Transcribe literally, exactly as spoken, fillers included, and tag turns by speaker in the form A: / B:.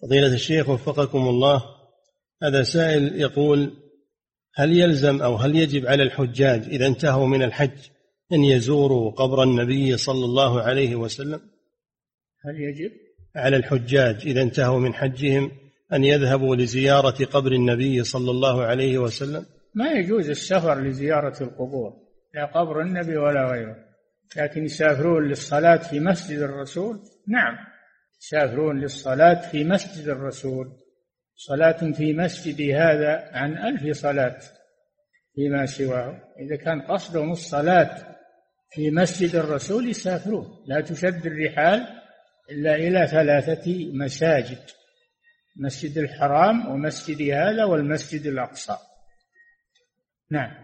A: فضيلة الشيخ وفقكم الله، هذا سائل يقول: هل يلزم أو هل يجب على الحجاج إذا انتهوا من الحج أن يزوروا قبر النبي صلى الله عليه وسلم؟
B: هل يجب
A: على الحجاج إذا انتهوا من حجهم أن يذهبوا لزيارة قبر النبي صلى الله عليه وسلم؟
B: ما يجوز السفر لزيارة القبور، لا قبر النبي ولا غيره، لكن يسافرون للصلاة في مسجد الرسول. نعم، يسافرون للصلاة في مسجد الرسول. صلاة في مسجد هذا عن ألف صلاة فيما سواه. إذا كان قصدهم الصلاة في مسجد الرسول يسافرون. لا تشد الرحال إلا إلى ثلاثة مساجد: مسجد الحرام ومسجد هذا والمسجد الأقصى. نعم.